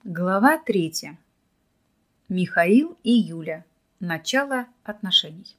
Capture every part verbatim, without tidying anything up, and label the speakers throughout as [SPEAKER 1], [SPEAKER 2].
[SPEAKER 1] Глава третья. Михаил и Юля. Начало отношений.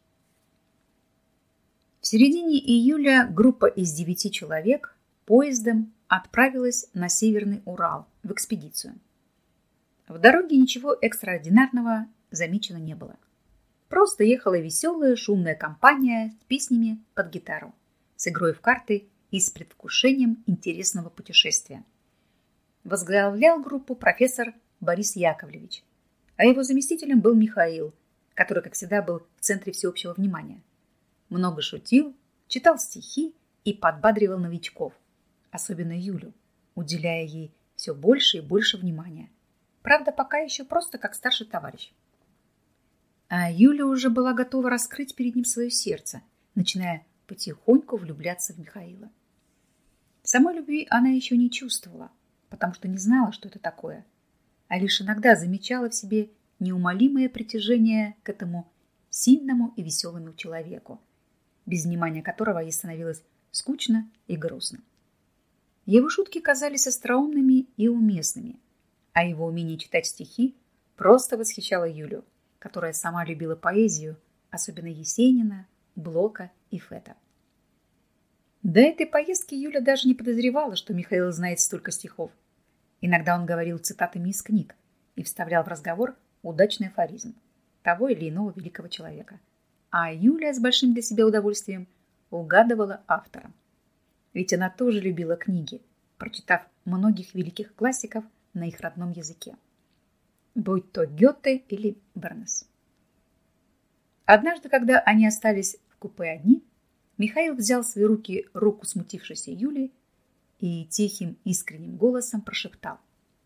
[SPEAKER 1] В середине июля группа из девяти человек поездом отправилась на Северный Урал в экспедицию. В дороге ничего экстраординарного замечено не было. Просто ехала веселая шумная компания с песнями под гитару, с игрой в карты и с предвкушением интересного путешествия. Возглавлял группу профессор Борис Яковлевич, а его заместителем был Михаил, который, как всегда, был в центре всеобщего внимания. Много шутил, читал стихи и подбадривал новичков, особенно Юлю, уделяя ей все больше и больше внимания. Правда, пока еще просто как старший товарищ. А Юля уже была готова раскрыть перед ним свое сердце, начиная потихоньку влюбляться в Михаила. Самой любви она еще не чувствовала, потому что не знала, что это такое, а лишь иногда замечала в себе неумолимое притяжение к этому сильному и веселому человеку, без внимания которого ей становилось скучно и грустно. Его шутки казались остроумными и уместными, а его умение читать стихи просто восхищало Юлю, которая сама любила поэзию, особенно Есенина, Блока и Фета. До этой поездки Юля даже не подозревала, что Михаил знает столько стихов. Иногда он говорил цитатами из книг и вставлял в разговор удачный афоризм того или иного великого человека. А Юля с большим для себя удовольствием угадывала автора. Ведь она тоже любила книги, прочитав многих великих классиков на их родном языке, будь то Гёте или Бернес. Однажды, когда они остались в купе одни, Михаил взял в свои руки руку смутившейся Юли и тихим, искренним голосом прошептал: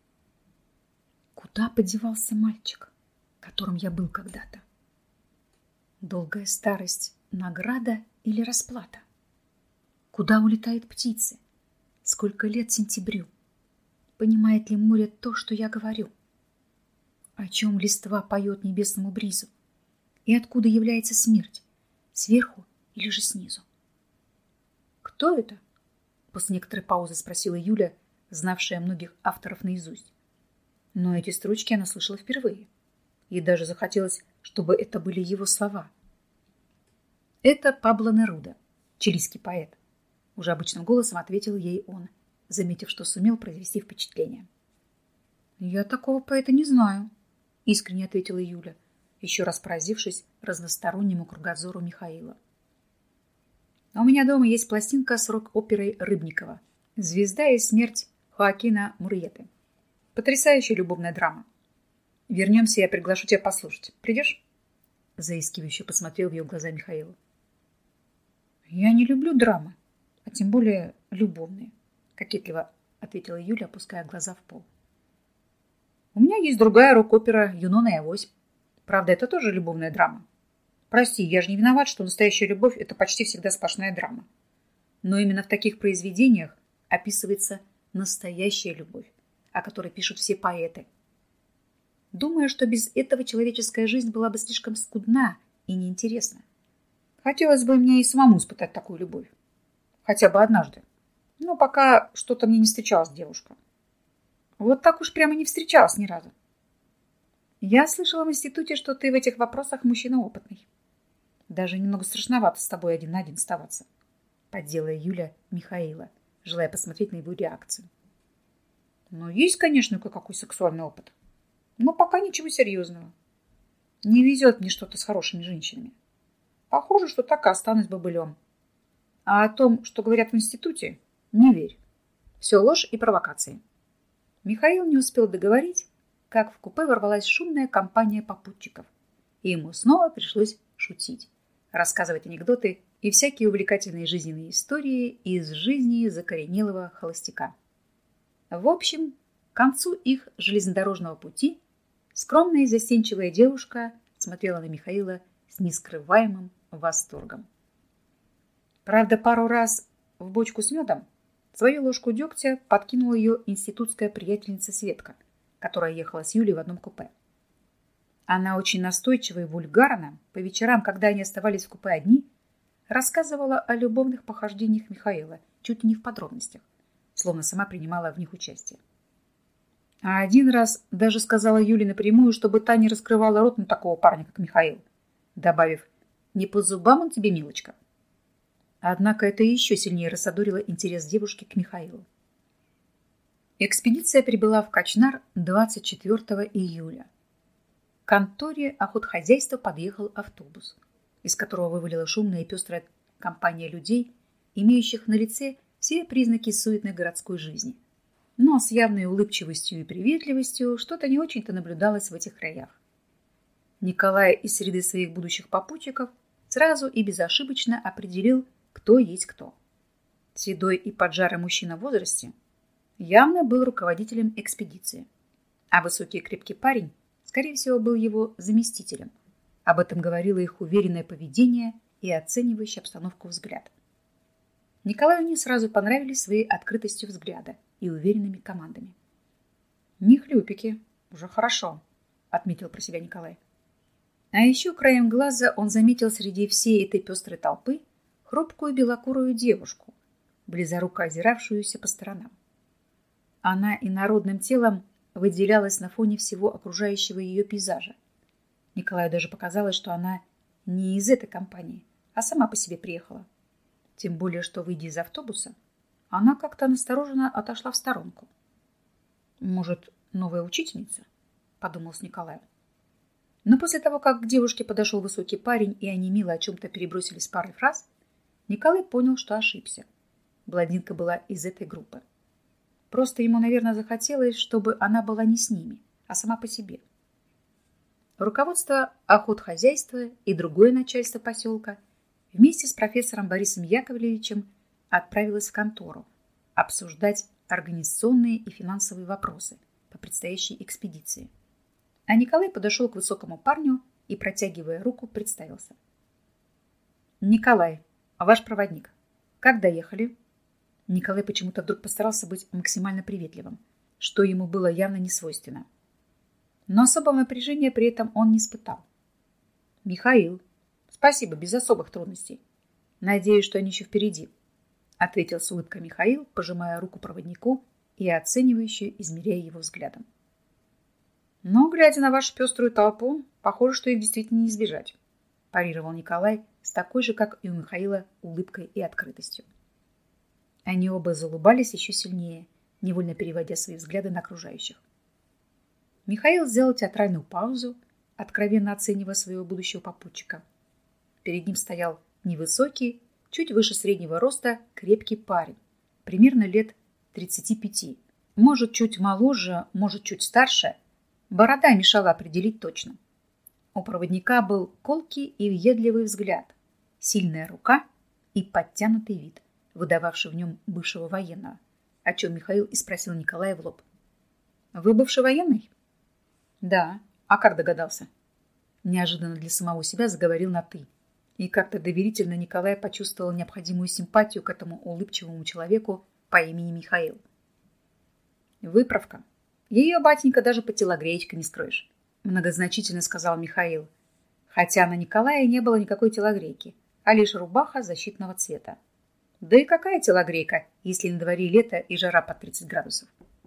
[SPEAKER 1] «Куда подевался мальчик, которым я был когда-то? Долгая старость — награда или расплата? Куда улетают птицы? Сколько лет сентябрю? Понимает ли море то, что я говорю? О чем листва поет небесному бризу? И откуда является смерть? Сверху или же снизу?» «Кто это?» — после некоторой паузы спросила Юля, знавшая многих авторов наизусть. Но эти строчки она слышала впервые. Ей даже захотелось, чтобы это были его слова. «Это Пабло Неруда, чилийский поэт», — уже обычным голосом ответил ей он, заметив, что сумел произвести впечатление. «Я такого поэта не знаю», — искренне ответила Юля, еще раз поразившись разностороннему кругозору Михаила. «А у меня дома есть пластинка с рок-оперой Рыбникова «Звезда и смерть» Хоакина Мурьеты. Потрясающая любовная драма. Вернемся, я приглашу тебя послушать. Придешь?» Заискивающе посмотрел в ее глаза Михаил. «Я не люблю драмы, а тем более любовные», кокетливо ответила Юля, опуская глаза в пол. «У меня есть другая рок-опера «Юнона и Авось». Правда, это тоже любовная драма. Прости, я же не виноват, что настоящая любовь — это почти всегда сплошная драма. Но именно в таких произведениях описывается настоящая любовь, о которой пишут все поэты. Думаю, что без этого человеческая жизнь была бы слишком скудна и неинтересна. Хотелось бы мне и самому испытать такую любовь. Хотя бы однажды. Но пока что-то мне не встречалась девушка. Вот так уж прямо не встречалась ни разу. Я слышала в институте, что ты в этих вопросах мужчина опытный. Даже немного страшновато с тобой один на один оставаться», — подделала Юля Михаила, желая посмотреть на его реакцию. «Ну, есть, конечно, кое-какой сексуальный опыт. Но пока ничего серьезного. Не везет мне что-то с хорошими женщинами. Похоже, что так и останусь бобылем. А о том, что говорят в институте, не верь. Все ложь и провокации». Михаил не успел договорить, как в купе ворвалась шумная компания попутчиков, и ему снова пришлось шутить, рассказывать анекдоты и всякие увлекательные жизненные истории из жизни закоренелого холостяка. В общем, к концу их железнодорожного пути скромная и застенчивая девушка смотрела на Михаила с нескрываемым восторгом. Правда, пару раз в бочку с медом свою ложку дегтя подкинула ее институтская приятельница Светка, которая ехала с Юлей в одном купе. Она очень настойчиво и вульгарно по вечерам, когда они оставались в купе одни, рассказывала о любовных похождениях Михаила чуть ли не в подробностях, словно сама принимала в них участие. А один раз даже сказала Юле напрямую, чтобы та не раскрывала рот на такого парня, как Михаил, добавив: «Не по зубам он тебе, милочка». Однако это еще сильнее рассадорило интерес девушки к Михаилу. Экспедиция прибыла в Качнар двадцать четвёртого июля. К конторе охотхозяйства подъехал автобус, из которого вывалила шумная и пестрая компания людей, имеющих на лице все признаки суетной городской жизни. Но с явной улыбчивостью и приветливостью что-то не очень-то наблюдалось в этих краях. Николай из среды своих будущих попутчиков сразу и безошибочно определил, кто есть кто. Седой и поджарый мужчина в возрасте явно был руководителем экспедиции, а высокий и крепкий парень, скорее всего, был его заместителем. Об этом говорило их уверенное поведение и оценивающий обстановку взгляд. Николаю не сразу понравились своей открытостью взгляда и уверенными командами. «Не хлюпики, уже хорошо», — отметил про себя Николай. А еще краем глаза он заметил среди всей этой пестрой толпы хрупкую белокурую девушку, близоруко озиравшуюся по сторонам. Она инородным телом выделялась на фоне всего окружающего ее пейзажа. Николаю даже показалось, что она не из этой компании, а сама по себе приехала. Тем более, что, выйдя из автобуса, она как-то настороженно отошла в сторонку. «Может, новая учительница?» — подумал с Николаем. Но после того, как к девушке подошел высокий парень, и они мило о чем-то перебросились парой фраз, Николай понял, что ошибся. Блондинка была из этой группы. Просто ему, наверное, захотелось, чтобы она была не с ними, а сама по себе. Руководство охотхозяйства и другое начальство поселка вместе с профессором Борисом Яковлевичем отправилось в контору обсуждать организационные и финансовые вопросы по предстоящей экспедиции. А Николай подошел к высокому парню и, протягивая руку, представился. «Николай, ваш проводник. Как доехали?» Николай почему-то вдруг постарался быть максимально приветливым, что ему было явно не свойственно. Но особого напряжения при этом он не испытал. «Михаил, спасибо, без особых трудностей. Надеюсь, что они еще впереди», — ответил с улыбкой Михаил, пожимая руку проводнику и оценивающе измеряя его взглядом. «Но, глядя на вашу пеструю толпу, похоже, что их действительно не избежать», — парировал Николай с такой же, как и у Михаила, улыбкой и открытостью. Они оба заулыбались еще сильнее, невольно переводя свои взгляды на окружающих. Михаил сделал театральную паузу, откровенно оценивая своего будущего попутчика. Перед ним стоял невысокий, чуть выше среднего роста, крепкий парень, примерно лет тридцати пяти, может, чуть моложе, может, чуть старше. Борода мешала определить точно. У проводника был колкий и въедливый взгляд, сильная рука и подтянутый вид, выдававший в нем бывшего военного, о чем Михаил и спросил Николая в лоб. «Вы бывший военный?» «Да. А как догадался?» Неожиданно для самого себя заговорил на «ты». И как-то доверительно Николай почувствовал необходимую симпатию к этому улыбчивому человеку по имени Михаил. «Выправка. Ее, батенька, даже по телогреечке не скроешь», многозначительно сказал Михаил, хотя на Николае не было никакой телогрейки, а лишь рубаха защитного цвета. Да и какая телогрейка, если на дворе лето и жара под тридцать градусов?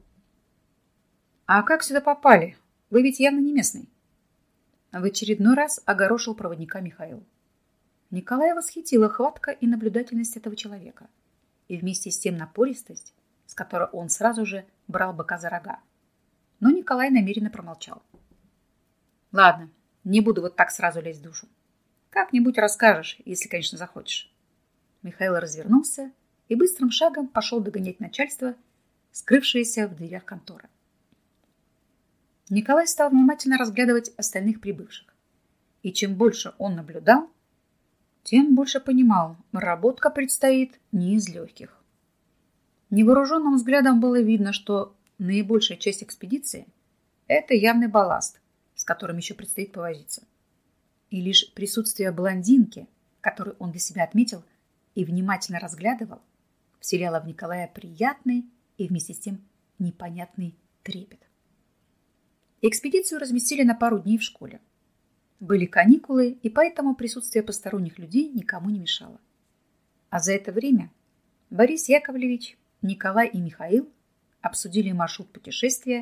[SPEAKER 1] «А как сюда попали? Вы ведь явно не местный». В очередной раз огорошил проводника Михаил. Николая восхитила хватка и наблюдательность этого человека, и вместе с тем напористость, с которой он сразу же брал быка за рога. Но Николай намеренно промолчал. «Ладно, не буду вот так сразу лезть в душу. Как-нибудь расскажешь, если, конечно, захочешь». Михаил развернулся и быстрым шагом пошел догонять начальство, скрывшееся в дверях конторы. Николай стал внимательно разглядывать остальных прибывших. И чем больше он наблюдал, тем больше понимал, работка предстоит не из легких. Невооруженным взглядом было видно, что наибольшая часть экспедиции – это явный балласт, с которым еще предстоит повозиться. И лишь присутствие блондинки, которую он для себя отметил и внимательно разглядывал, вселяло в Николая приятный и вместе с тем непонятный трепет. Экспедицию разместили на пару дней в школе. Были каникулы, и поэтому присутствие посторонних людей никому не мешало. А за это время Борис Яковлевич, Николай и Михаил обсудили маршрут путешествия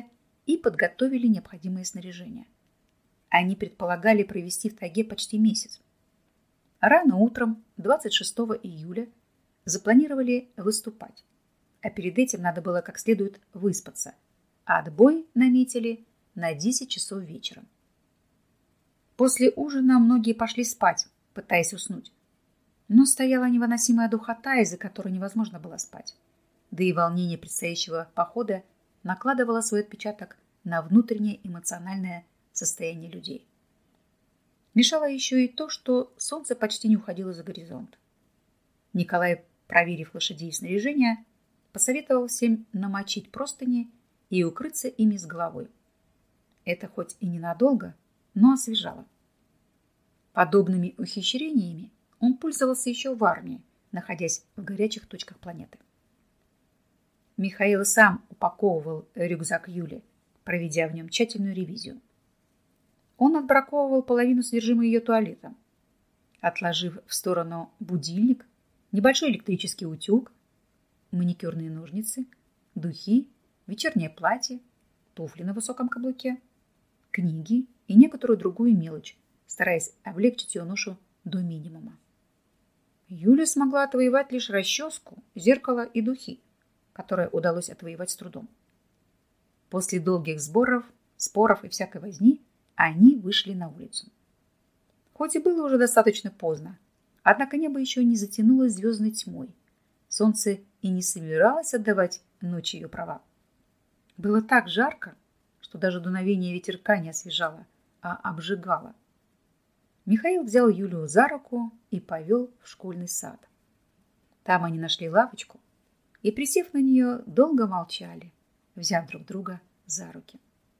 [SPEAKER 1] и подготовили необходимое снаряжение. Они предполагали провести в тайге почти месяц. Рано утром двадцать шестого июля запланировали выступать, а перед этим надо было как следует выспаться, а отбой наметили на десять часов вечера. После ужина многие пошли спать, пытаясь уснуть. Но стояла невыносимая духота, из-за которой невозможно было спать. Да и волнение предстоящего похода накладывало свой отпечаток на внутреннее эмоциональное состояние людей. Мешало еще и то, что солнце почти не уходило за горизонт. Николай, проверив лошадей и снаряжение, посоветовал всем намочить простыни и укрыться ими с головой. Это хоть и ненадолго, но освежало. Подобными ухищрениями он пользовался еще в армии, находясь в горячих точках планеты. Михаил сам упаковывал рюкзак Юли, проведя в нем тщательную ревизию. Он отбраковывал половину содержимого ее туалета, отложив в сторону будильник, небольшой электрический утюг, маникюрные ножницы, духи, вечернее платье, туфли на высоком каблуке, книги и некоторую другую мелочь, стараясь облегчить ее ношу до минимума. Юля смогла отвоевать лишь расческу, зеркало и духи, которые удалось отвоевать с трудом. После долгих сборов, споров и всякой возни они вышли на улицу. Хоть и было уже достаточно поздно, однако небо еще не затянулось звездной тьмой. Солнце и не собиралось отдавать ночи ее права. Было так жарко, что даже дуновение ветерка не освежало, а обжигало. Михаил взял Юлию за руку и повел в школьный сад. Там они нашли лавочку и, присев на нее, долго молчали, взяв друг друга за руки.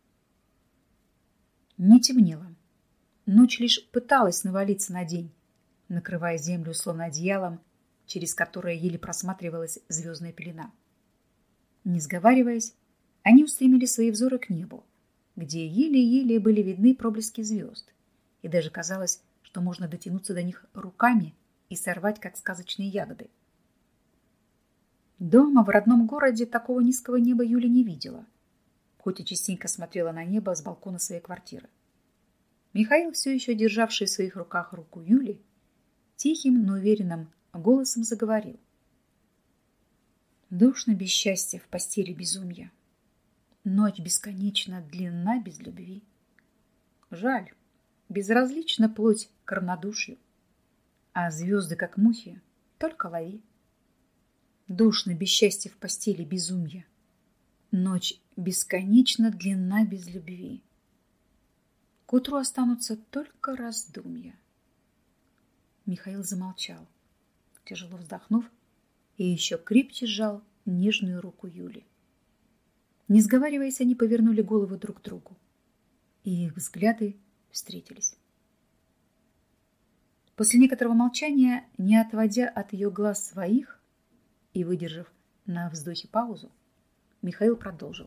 [SPEAKER 1] Не темнело. Ночь лишь пыталась навалиться на день, накрывая землю словно одеялом, через которое еле просматривалась звездная пелена. Не сговариваясь, они устремили свои взоры к небу, где еле-еле были видны проблески звезд, и даже казалось, что можно дотянуться до них руками и сорвать, как сказочные ягоды. Дома в родном городе такого низкого неба Юля не видела, хоть и частенько смотрела на небо с балкона своей квартиры. Михаил, все еще державший в своих руках руку Юли, тихим, но уверенным голосом заговорил. Душно без счастья, в постели безумья. Ночь бесконечно длинна без любви. Жаль, безразлична плоть к равнодушию, а звезды, как мухи, только лови. Душно без счастья, в постели безумья. Ночь бесконечно длинна без любви. К утру останутся только раздумья. Михаил замолчал, тяжело вздохнув, и еще крепче сжал нежную руку Юли. Не сговариваясь, они повернули головы друг к другу, и их взгляды встретились. После некоторого молчания, не отводя от ее глаз своих и выдержав на вздохе паузу, Михаил продолжил.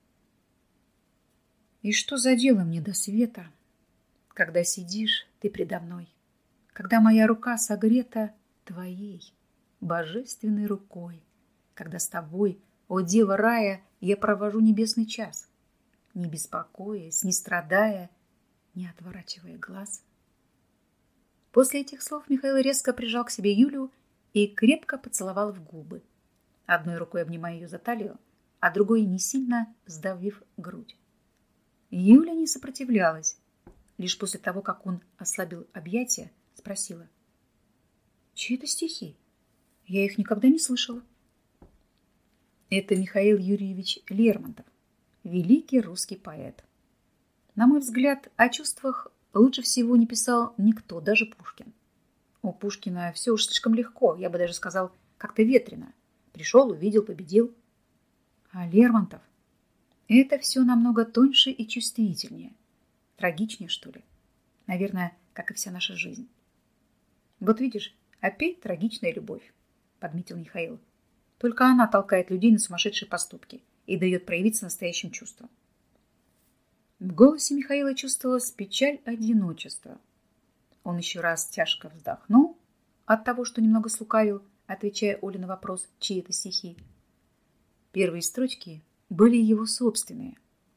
[SPEAKER 1] И что за дело мне до света, когда сидишь ты предо мной, когда моя рука согрета твоей божественной рукой, когда с тобой, о дева рая, я провожу небесный час, не беспокоясь, не страдая, не отворачивая глаз. После этих слов Михаил резко прижал к себе Юлю и крепко поцеловал в губы, одной рукой обнимая ее за талию, а другой не сильно сдавив грудь. Юля не сопротивлялась. Лишь после того, как он ослабил объятия, спросила. Чьи это стихи? Я их никогда не слышала. Это Михаил Юрьевич Лермонтов, великий русский поэт. На мой взгляд, о чувствах лучше всего не писал никто, даже Пушкин. У Пушкина все уж слишком легко, я бы даже сказал, как-то ветрено. Пришел, увидел, победил. А Лермонтов — это все намного тоньше и чувствительнее. Трагичнее, что ли. Наверное, как и вся наша жизнь. Вот видишь, опять трагичная любовь, подметил Михаил. Только она толкает людей на сумасшедшие поступки и дает проявиться настоящим чувствам. В голосе Михаила чувствовалась печаль одиночества. Он еще раз тяжко вздохнул от того, что немного слукавил, отвечая Оле на вопрос, чьи это стихи. Первые строчки были его собственные,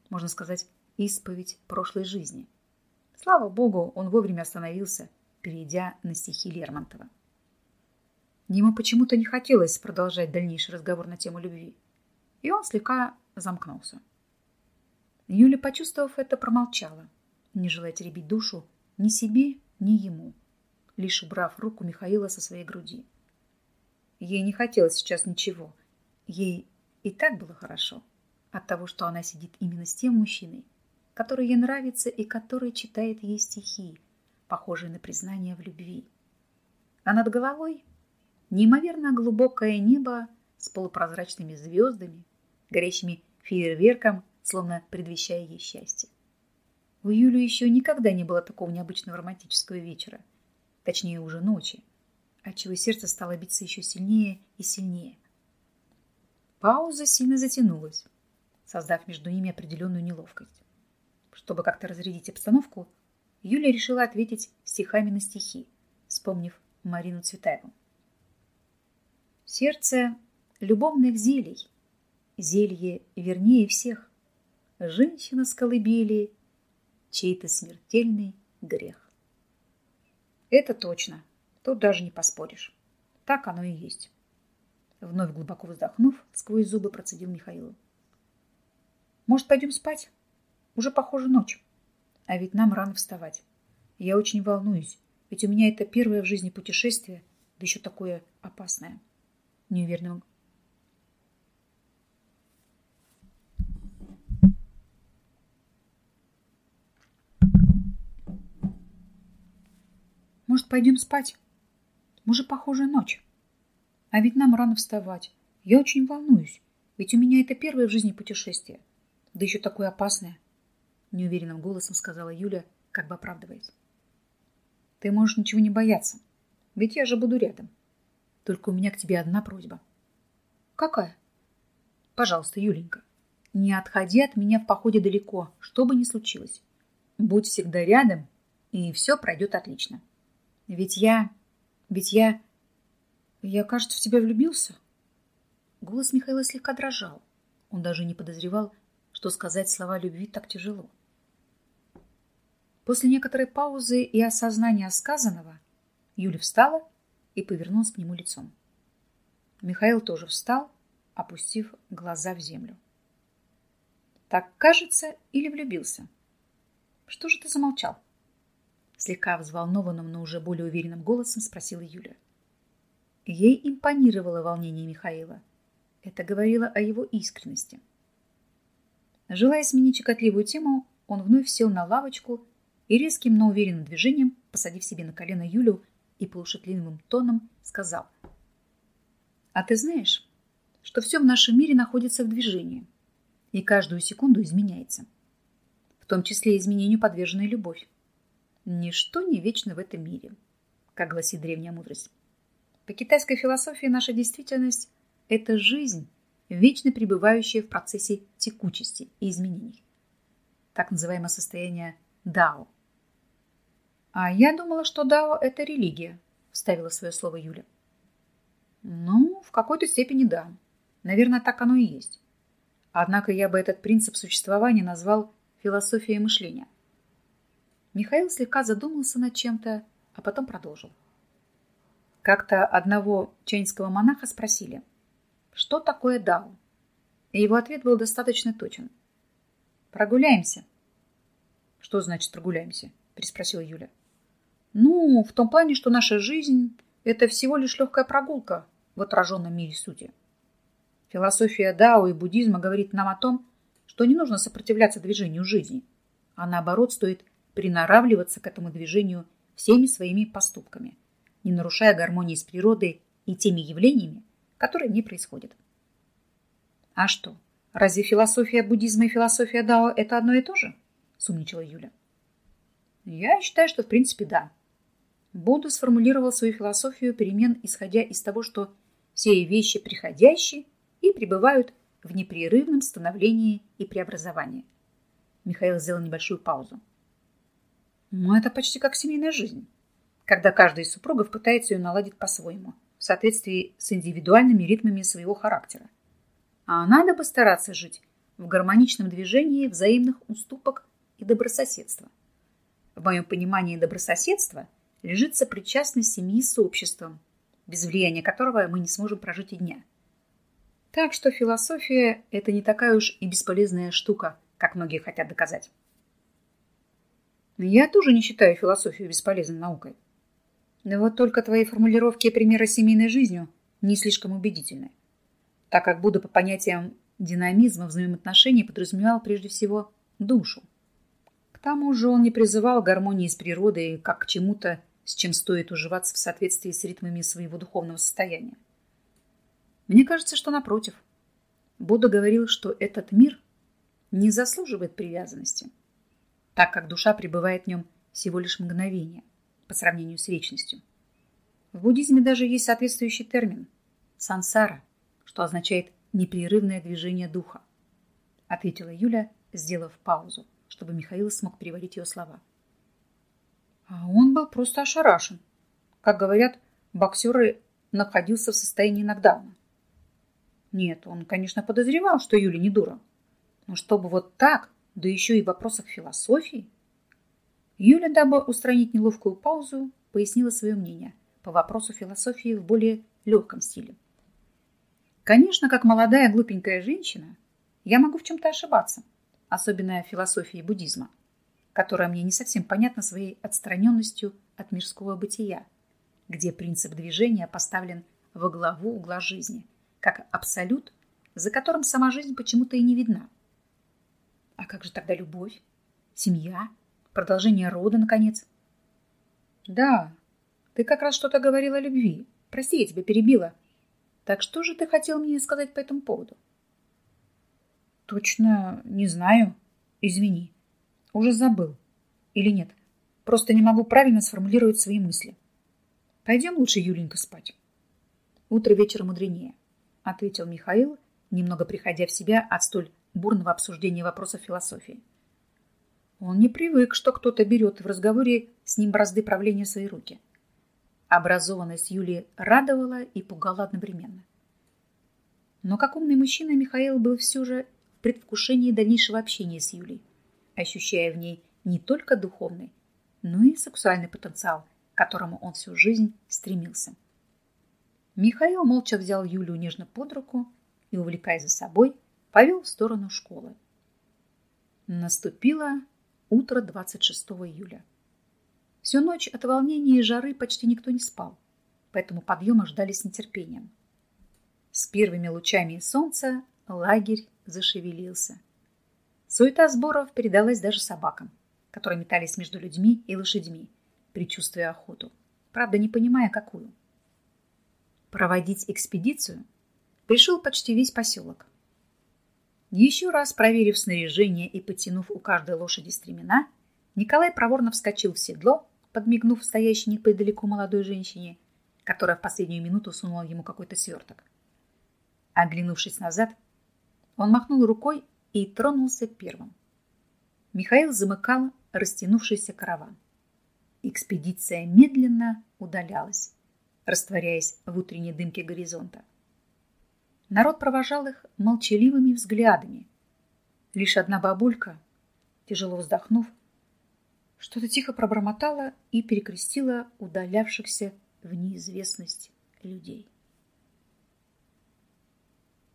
[SPEAKER 1] можно сказать, исповедь прошлой жизни. Слава богу, он вовремя остановился, перейдя на стихи Лермонтова. Ему почему-то не хотелось продолжать дальнейший разговор на тему любви, и он слегка замкнулся. Юля, почувствовав это, промолчала, не желая теребить душу ни себе, ни ему, лишь убрав руку Михаила со своей груди. Ей не хотелось сейчас ничего. Ей и так было хорошо от того, что она сидит именно с тем мужчиной, который ей нравится и который читает ей стихи, похожие на признание в любви. А над головой неимоверно глубокое небо с полупрозрачными звездами, горящими фейерверком, словно предвещая ей счастье. У Юли еще никогда не было такого необычного романтического вечера, точнее уже ночи, отчего сердце стало биться еще сильнее и сильнее. Пауза сильно затянулась, создав между ними определенную неловкость. Чтобы как-то разрядить обстановку, Юля решила ответить стихами на стихи, вспомнив Марину Цветаеву. Сердце любовных зелий, зелье вернее всех, женщина с колыбели, чей-то смертельный грех. Это точно, тут даже не поспоришь. Так оно и есть. Вновь глубоко вздохнув, сквозь зубы процедил Михаил. Может, пойдем спать? Уже, похоже, ночь. А ведь нам рано вставать. Я очень волнуюсь, ведь у меня это первое в жизни путешествие, да еще такое опасное. Неуверенно. Может, пойдем спать? Уже, похоже, ночь. А ведь нам рано вставать. Я очень волнуюсь, ведь у меня это первое в жизни путешествие, да еще такое опасное. Неуверенным голосом сказала Юля, как бы оправдываясь. Ты можешь ничего не бояться, ведь я же буду рядом. Только у меня к тебе одна просьба. Какая? Пожалуйста, Юленька, не отходи от меня в походе далеко, что бы ни случилось. Будь всегда рядом, и все пройдет отлично. Ведь я... Ведь я... Я, кажется, в тебя влюбился. Голос Михаила слегка дрожал. Он даже не подозревал, что сказать слова любви так тяжело. После некоторой паузы и осознания сказанного Юля встала и повернулась к нему лицом. Михаил тоже встал, опустив глаза в землю. Так кажется, или влюбился? Что же ты замолчал? Слегка взволнованным, но уже более уверенным голосом спросила Юля. Ей импонировало волнение Михаила. Это говорило о его искренности. Желая сменить щекотливую тему, он вновь сел на лавочку и резким, но уверенным движением, посадив себе на колено Юлю и полушутливым тоном, сказал: «А ты знаешь, что все в нашем мире находится в движении и каждую секунду изменяется, в том числе изменению подвержена и любовь. Ничто не вечно в этом мире, как гласит древняя мудрость. По китайской философии наша действительность – это жизнь, вечно пребывающая в процессе текучести и изменений. Так называемое состояние дао. А я думала, что дао – это религия, вставила свое слово Юля. Ну, в какой-то степени да. Наверное, так оно и есть. Однако я бы этот принцип существования назвал философией мышления. Михаил слегка задумался над чем-то, а потом продолжил. Как-то одного чайнского монаха спросили, что такое дао? И его ответ был достаточно точен. Прогуляемся. Что значит прогуляемся? Переспросила Юля. Ну, в том плане, что наша жизнь – это всего лишь легкая прогулка в отраженном мире сути. Философия дао и буддизма говорит нам о том, что не нужно сопротивляться движению жизни, а наоборот стоит приноравливаться к этому движению всеми своими поступками, не нарушая гармонии с природой и теми явлениями, которые не происходят. А что, разве философия буддизма и философия дао – это одно и то же? Сумничала Юля. Я считаю, что в принципе да. Будда сформулировал свою философию перемен, исходя из того, что все вещи приходящие и пребывают в непрерывном становлении и преобразовании. Михаил сделал небольшую паузу. Ну, это почти как семейная жизнь, когда каждый из супругов пытается ее наладить по-своему, в соответствии с индивидуальными ритмами своего характера. А надо бы стараться жить в гармоничном движении взаимных уступок и добрососедства. В моем понимании добрососедства лежит сопричастность семьи с обществом, без влияния которого мы не сможем прожить и дня. Так что философия – это не такая уж и бесполезная штука, как многие хотят доказать. Я тоже не считаю философию бесполезной наукой. Но вот только твои формулировки и примеры семейной жизнью не слишком убедительны, так как Будда по понятиям динамизма взаимоотношений подразумевал прежде всего душу. К тому же он не призывал гармонии с природой как к чему-то, с чем стоит уживаться в соответствии с ритмами своего духовного состояния. Мне кажется, что напротив. Будда говорил, что этот мир не заслуживает привязанности, так как душа пребывает в нем всего лишь мгновение по сравнению с вечностью. В буддизме даже есть соответствующий термин – сансара, что означает «непрерывное движение духа», ответила Юля, сделав паузу, чтобы Михаил смог переводить ее слова. А он был просто ошарашен. Как говорят, боксер находился в состоянии нокдауна. Нет, он, конечно, подозревал, что Юля не дура. Но чтобы вот так, да еще и в вопросах философии. Юля, дабы устранить неловкую паузу, пояснила свое мнение по вопросу философии в более легком стиле. Конечно, как молодая глупенькая женщина, я могу в чем-то ошибаться, особенно в философии буддизма, которая мне не совсем понятна своей отстраненностью от мирского бытия, где принцип движения поставлен во главу угла жизни, как абсолют, за которым сама жизнь почему-то и не видна. А как же тогда любовь, семья, продолжение рода, наконец? Да, ты как раз что-то говорила о любви. Прости, я тебя перебила. Так что же ты хотел мне сказать по этому поводу? Точно не знаю. Извини. Уже забыл. Или нет? Просто не могу правильно сформулировать свои мысли. Пойдем лучше, Юленька, спать. Утро вечера мудренее, ответил Михаил, немного приходя в себя от столь бурного обсуждения вопросов философии. Он не привык, что кто-то берет в разговоре с ним бразды правления в свои руки. Образованность Юлии радовала и пугала одновременно. Но как умный мужчина, Михаил был все же в предвкушении дальнейшего общения с Юлей, ощущая в ней не только духовный, но и сексуальный потенциал, к которому он всю жизнь стремился. Михаил молча взял Юлю нежно под руку и, увлекая за собой, повел в сторону школы. Наступило утро двадцать шестого июля. Всю ночь от волнения и жары почти никто не спал, поэтому подъема ждали с нетерпением. С первыми лучами солнца лагерь зашевелился. Суета сборов передалась даже собакам, которые метались между людьми и лошадьми, предчувствуя охоту, правда, не понимая, какую. Проводить экспедицию пришел почти весь поселок. Еще раз проверив снаряжение и подтянув у каждой лошади стремена, Николай проворно вскочил в седло, подмигнув стоящей неподалеку молодой женщине, которая в последнюю минуту сунула ему какой-то сверток. Оглянувшись назад, он махнул рукой и тронулся первым. Михаил замыкал растянувшийся караван. Экспедиция медленно удалялась, растворяясь в утренней дымке горизонта. Народ провожал их молчаливыми взглядами. Лишь одна бабулька, тяжело вздохнув, что-то тихо пробормотала и перекрестила удалявшихся в неизвестность людей.